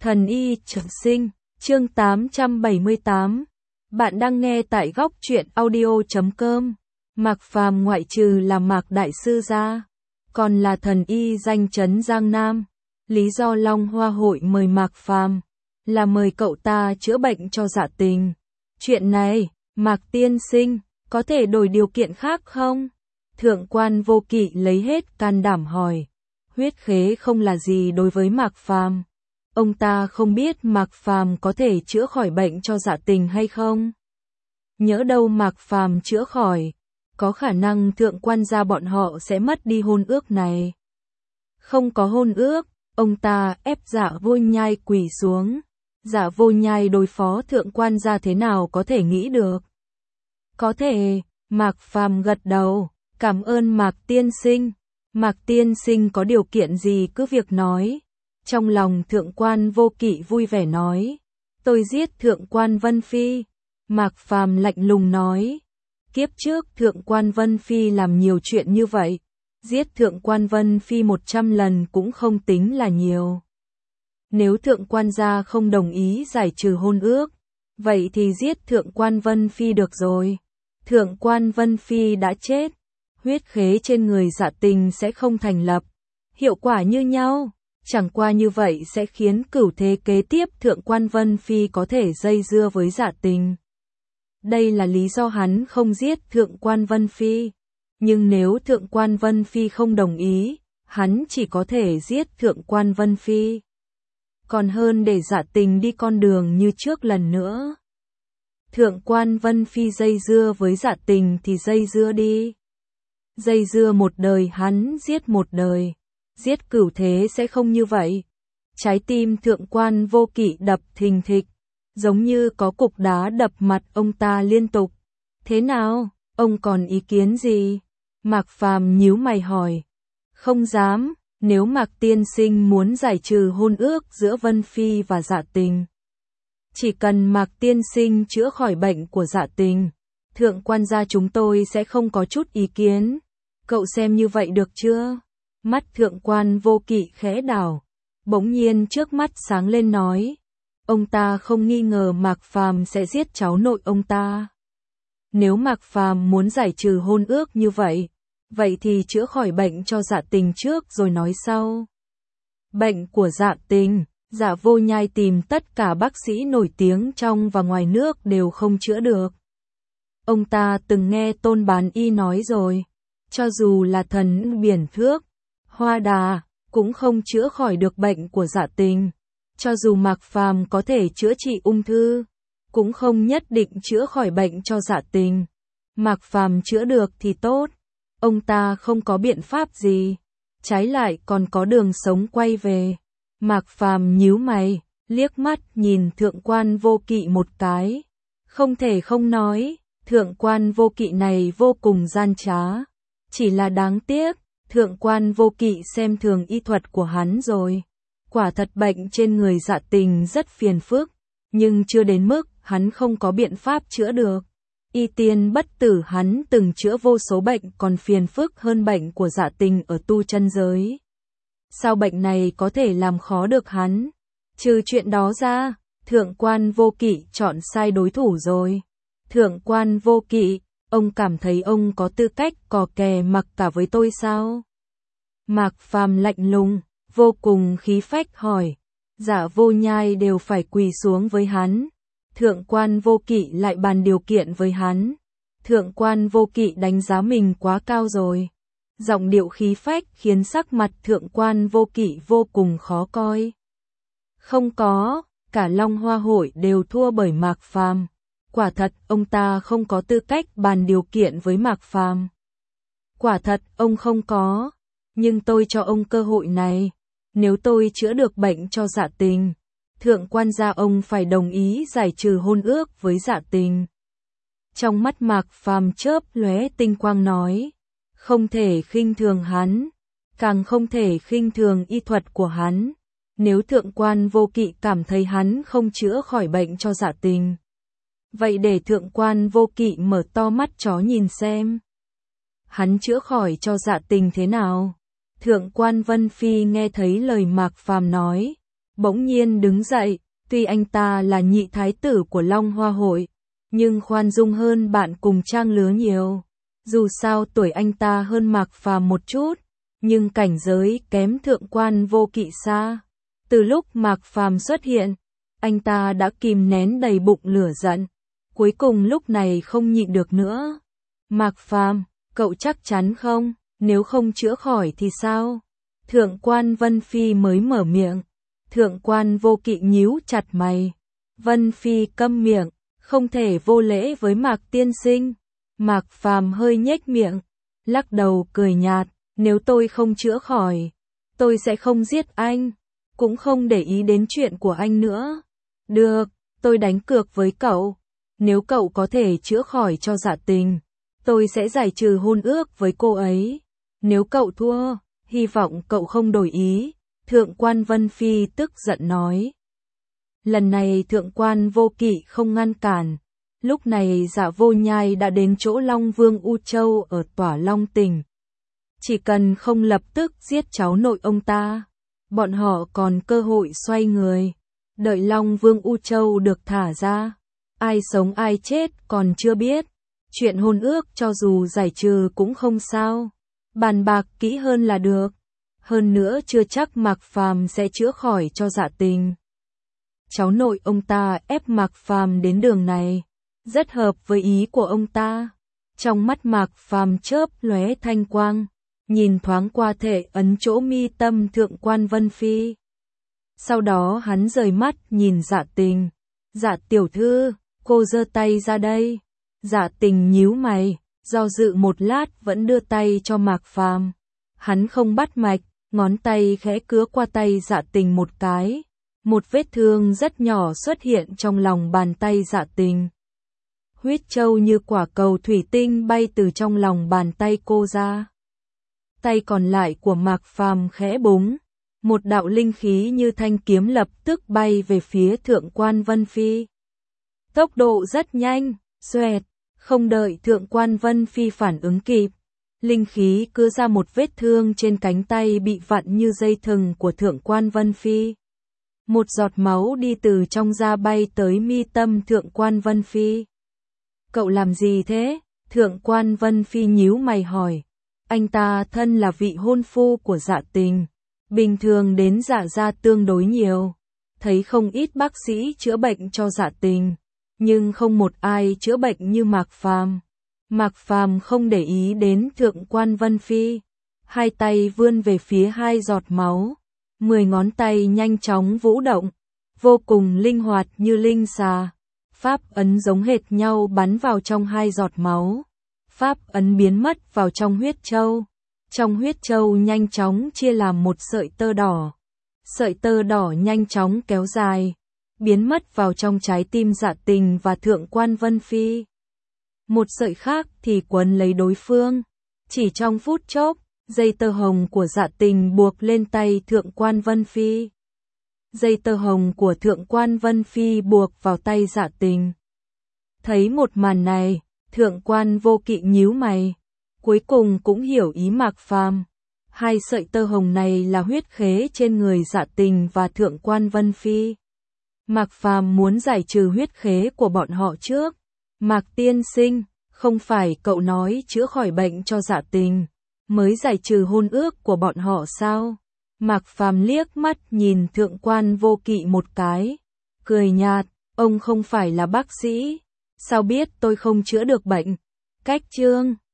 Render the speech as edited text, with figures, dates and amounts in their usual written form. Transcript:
Thần y trường sinh, chương 878. Bạn đang nghe tại góc truyện audio.com. Mạc Phàm ngoại trừ là Mạc Đại Sư ra, còn là thần y danh chấn Giang Nam. Lý do Long Hoa Hội mời Mạc Phàm là mời cậu ta chữa bệnh cho Dạ Tình. Chuyện này, Mạc tiên sinh, có thể đổi điều kiện khác không? Thượng quan Vô Kỵ lấy hết can đảm hỏi. Huyết khế không là gì đối với Mạc Phàm. Ông ta không biết Mạc Phàm có thể chữa khỏi bệnh cho Dạ Tình hay không. Nhỡ đâu Mạc Phàm chữa khỏi, có khả năng thượng quan gia bọn họ sẽ mất đi hôn ước này. Không có hôn ước, ông ta ép Dạ Vô Nhai quỳ xuống. Dạ Vô Nhai đối phó thượng quan gia thế nào có thể nghĩ được. Có thể, Mạc Phàm gật đầu, cảm ơn Mạc tiên sinh. Mạc tiên sinh có điều kiện gì cứ việc nói. Trong lòng thượng quan Vô Kỵ vui vẻ nói. Tôi giết thượng quan Vân Phi. Mạc Phàm lạnh lùng nói. Kiếp trước thượng quan Vân Phi làm nhiều chuyện như vậy. Giết thượng quan Vân Phi 100 lần cũng không tính là nhiều. Nếu thượng quan gia không đồng ý giải trừ hôn ước, vậy thì giết thượng quan Vân Phi được rồi. Thượng quan Vân Phi đã chết. Huyết khế trên người Dạ Tình sẽ không thành lập. Hiệu quả như nhau. Chẳng qua như vậy sẽ khiến cửu thế kế tiếp thượng quan Vân Phi có thể dây dưa với Dạ Tình. Đây là lý do hắn không giết thượng quan Vân Phi. Nhưng nếu thượng quan Vân Phi không đồng ý, hắn chỉ có thể giết thượng quan Vân Phi. Còn hơn để Dạ Tình đi con đường như trước lần nữa. Thượng quan Vân Phi dây dưa với Dạ Tình thì dây dưa đi. Dây dưa một đời hắn giết một đời. Giết cửu thế sẽ không như vậy. Trái tim thượng quan Vô Kỵ đập thình thịch, giống như có cục đá đập mặt ông ta liên tục. Thế nào, ông còn ý kiến gì? Mạc Phàm nhíu mày hỏi. Không dám, nếu Mạc tiên sinh muốn giải trừ hôn ước giữa Vân Phi và Dạ Tình. Chỉ cần Mạc tiên sinh chữa khỏi bệnh của Dạ Tình, thượng quan gia chúng tôi sẽ không có chút ý kiến. Cậu xem như vậy được chưa? Mắt thượng quan Vô Kỵ khẽ đảo, bỗng nhiên trước mắt sáng lên nói. Ông ta không nghi ngờ Mạc Phàm sẽ giết cháu nội ông ta. Nếu Mạc Phàm muốn giải trừ hôn ước như vậy, vậy thì chữa khỏi bệnh cho Dạ Tình trước rồi nói sau. Bệnh của Dạ Tình, Dạ Vô Nhai tìm tất cả bác sĩ nổi tiếng trong và ngoài nước đều không chữa được. Ông ta từng nghe Tôn Bán Y nói rồi, cho dù là thần biển thước, Hoa Đà, cũng không chữa khỏi được bệnh của Dạ Tình. Cho dù Mạc Phàm có thể chữa trị ung thư, cũng không nhất định chữa khỏi bệnh cho Dạ Tình. Mạc Phàm chữa được thì tốt, ông ta không có biện pháp gì, trái lại còn có đường sống quay về. Mạc Phàm nhíu mày, liếc mắt nhìn thượng quan Vô Kỵ một cái. Không thể không nói, thượng quan Vô Kỵ này vô cùng gian trá. Chỉ là đáng tiếc, thượng quan Vô Kỵ xem thường y thuật của hắn rồi. Quả thật bệnh trên người Dạ Tình rất phiền phức, nhưng chưa đến mức hắn không có biện pháp chữa được. Y tiên bất tử hắn từng chữa vô số bệnh còn phiền phức hơn bệnh của Dạ Tình ở tu chân giới. Sao bệnh này có thể làm khó được hắn? Trừ chuyện đó ra, thượng quan Vô Kỵ chọn sai đối thủ rồi. Thượng quan Vô Kỵ, ông cảm thấy ông có tư cách cò kè mặc cả với tôi sao? Mạc Phàm lạnh lùng, vô cùng khí phách hỏi. Dạ Vô Nhai đều phải quỳ xuống với hắn. Thượng quan Vô Kỵ lại bàn điều kiện với hắn. Thượng quan Vô Kỵ đánh giá mình quá cao rồi. Giọng điệu khí phách khiến sắc mặt thượng quan Vô Kỵ vô cùng khó coi. Không có, cả Long Hoa Hội đều thua bởi Mạc Phàm. Quả thật, ông ta không có tư cách bàn điều kiện với Mạc Phàm. Quả thật, ông không có. Nhưng tôi cho ông cơ hội này. Nếu tôi chữa được bệnh cho Dạ Tình, thượng quan gia ông phải đồng ý giải trừ hôn ước với Dạ Tình. Trong mắt Mạc Phàm chớp lóe tinh quang nói. Không thể khinh thường hắn. Càng không thể khinh thường y thuật của hắn. Nếu thượng quan Vô Kỵ cảm thấy hắn không chữa khỏi bệnh cho Dạ Tình, vậy để thượng quan Vô Kỵ mở to mắt chó nhìn xem. Hắn chữa khỏi cho Dạ Tình thế nào? Thượng quan Vân Phi nghe thấy lời Mạc Phàm nói, bỗng nhiên đứng dậy, tuy anh ta là nhị thái tử của Long Hoa Hội, nhưng khoan dung hơn bạn cùng trang lứa nhiều. Dù sao tuổi anh ta hơn Mạc Phàm một chút, nhưng cảnh giới kém Thượng Quan Vô Kỵ xa. Từ lúc Mạc Phàm xuất hiện, anh ta đã kìm nén đầy bụng lửa giận, cuối cùng lúc này không nhịn được nữa. Mạc Phàm, cậu chắc chắn không? Nếu không chữa khỏi thì sao? Thượng Quan Vân Phi mới mở miệng. Thượng Quan Vô Kỵ nhíu chặt mày. Vân Phi câm miệng, không thể vô lễ với Mạc tiên sinh. Mạc Phàm hơi nhếch miệng, lắc đầu cười nhạt, nếu tôi không chữa khỏi, tôi sẽ không giết anh, cũng không để ý đến chuyện của anh nữa. Được, tôi đánh cược với cậu, nếu cậu có thể chữa khỏi cho Dạ Tình, tôi sẽ giải trừ hôn ước với cô ấy. Nếu cậu thua, hy vọng cậu không đổi ý. Thượng Quan Vân Phi tức giận nói. Lần này Thượng Quan Vô Kỵ không ngăn cản. Lúc này Dạ Vô Nhai đã đến chỗ Long Vương U Châu ở Tỏa Long Tỉnh. Chỉ cần không lập tức giết cháu nội ông ta, bọn họ còn cơ hội xoay người. Đợi Long Vương U Châu được thả ra, ai sống ai chết còn chưa biết. Chuyện hôn ước cho dù giải trừ cũng không sao, bàn bạc kỹ hơn là được. Hơn nữa chưa chắc Mạc Phàm sẽ chữa khỏi cho Dạ Tình. Cháu nội ông ta ép Mạc Phàm đến đường này, rất hợp với ý của ông ta. Trong mắt Mạc Phàm chớp lóe thanh quang, nhìn thoáng qua thể ấn chỗ mi tâm Thượng Quan Vân Phi. Sau đó hắn rời mắt nhìn Dạ Tình. Dạ tiểu thư, cô giơ tay ra đây. Dạ Tình nhíu mày, do dự một lát vẫn đưa tay cho Mạc Phàm. Hắn không bắt mạch, ngón tay khẽ cứa qua tay Dạ Tình một cái. Một vết thương rất nhỏ xuất hiện trong lòng bàn tay Dạ Tình. Huyết châu như quả cầu thủy tinh bay từ trong lòng bàn tay cô ra. Tay còn lại của Mạc Phàm khẽ búng, một đạo linh khí như thanh kiếm lập tức bay về phía Thượng Quan Vân Phi. Tốc độ rất nhanh, xoẹt, không đợi Thượng Quan Vân Phi phản ứng kịp, linh khí cứa ra một vết thương trên cánh tay bị vặn như dây thừng của Thượng Quan Vân Phi. Một giọt máu đi từ trong da bay tới mi tâm Thượng Quan Vân Phi. Cậu làm gì thế? Thượng Quan Vân Phi nhíu mày hỏi. Anh ta thân là vị hôn phu của Dạ Tình, bình thường đến Dạ gia tương đối nhiều, thấy không ít bác sĩ chữa bệnh cho Dạ Tình, nhưng không một ai chữa bệnh như Mạc Phàm. Mạc Phàm không để ý đến Thượng Quan Vân Phi, hai tay vươn về phía hai giọt máu, 10 ngón tay nhanh chóng vũ động, vô cùng linh hoạt như linh xà. Pháp ấn giống hệt nhau bắn vào trong hai giọt máu. Pháp ấn biến mất vào trong huyết châu. Trong huyết châu nhanh chóng chia làm một sợi tơ đỏ. Sợi tơ đỏ nhanh chóng kéo dài, biến mất vào trong trái tim Dạ Tình và Thượng Quan Vân Phi. Một sợi khác thì quấn lấy đối phương. Chỉ trong phút chốc, dây tơ hồng của Dạ Tình buộc lên tay Thượng Quan Vân Phi. Dây tơ hồng của Thượng Quan Vân Phi buộc vào tay Dạ Tình. Thấy một màn này, Thượng Quan Vô Kỵ nhíu mày, cuối cùng cũng hiểu ý Mạc Phàm. Hai sợi tơ hồng này là huyết khế trên người Dạ Tình và Thượng Quan Vân Phi. Mạc Phàm muốn giải trừ huyết khế của bọn họ trước. Mạc tiên sinh, không phải cậu nói chữa khỏi bệnh cho Dạ Tình, mới giải trừ hôn ước của bọn họ sao? Mạc Phàm liếc mắt nhìn Thượng Quan Vô Kỵ một cái, cười nhạt, ông không phải là bác sĩ, sao biết tôi không chữa được bệnh? Cách chương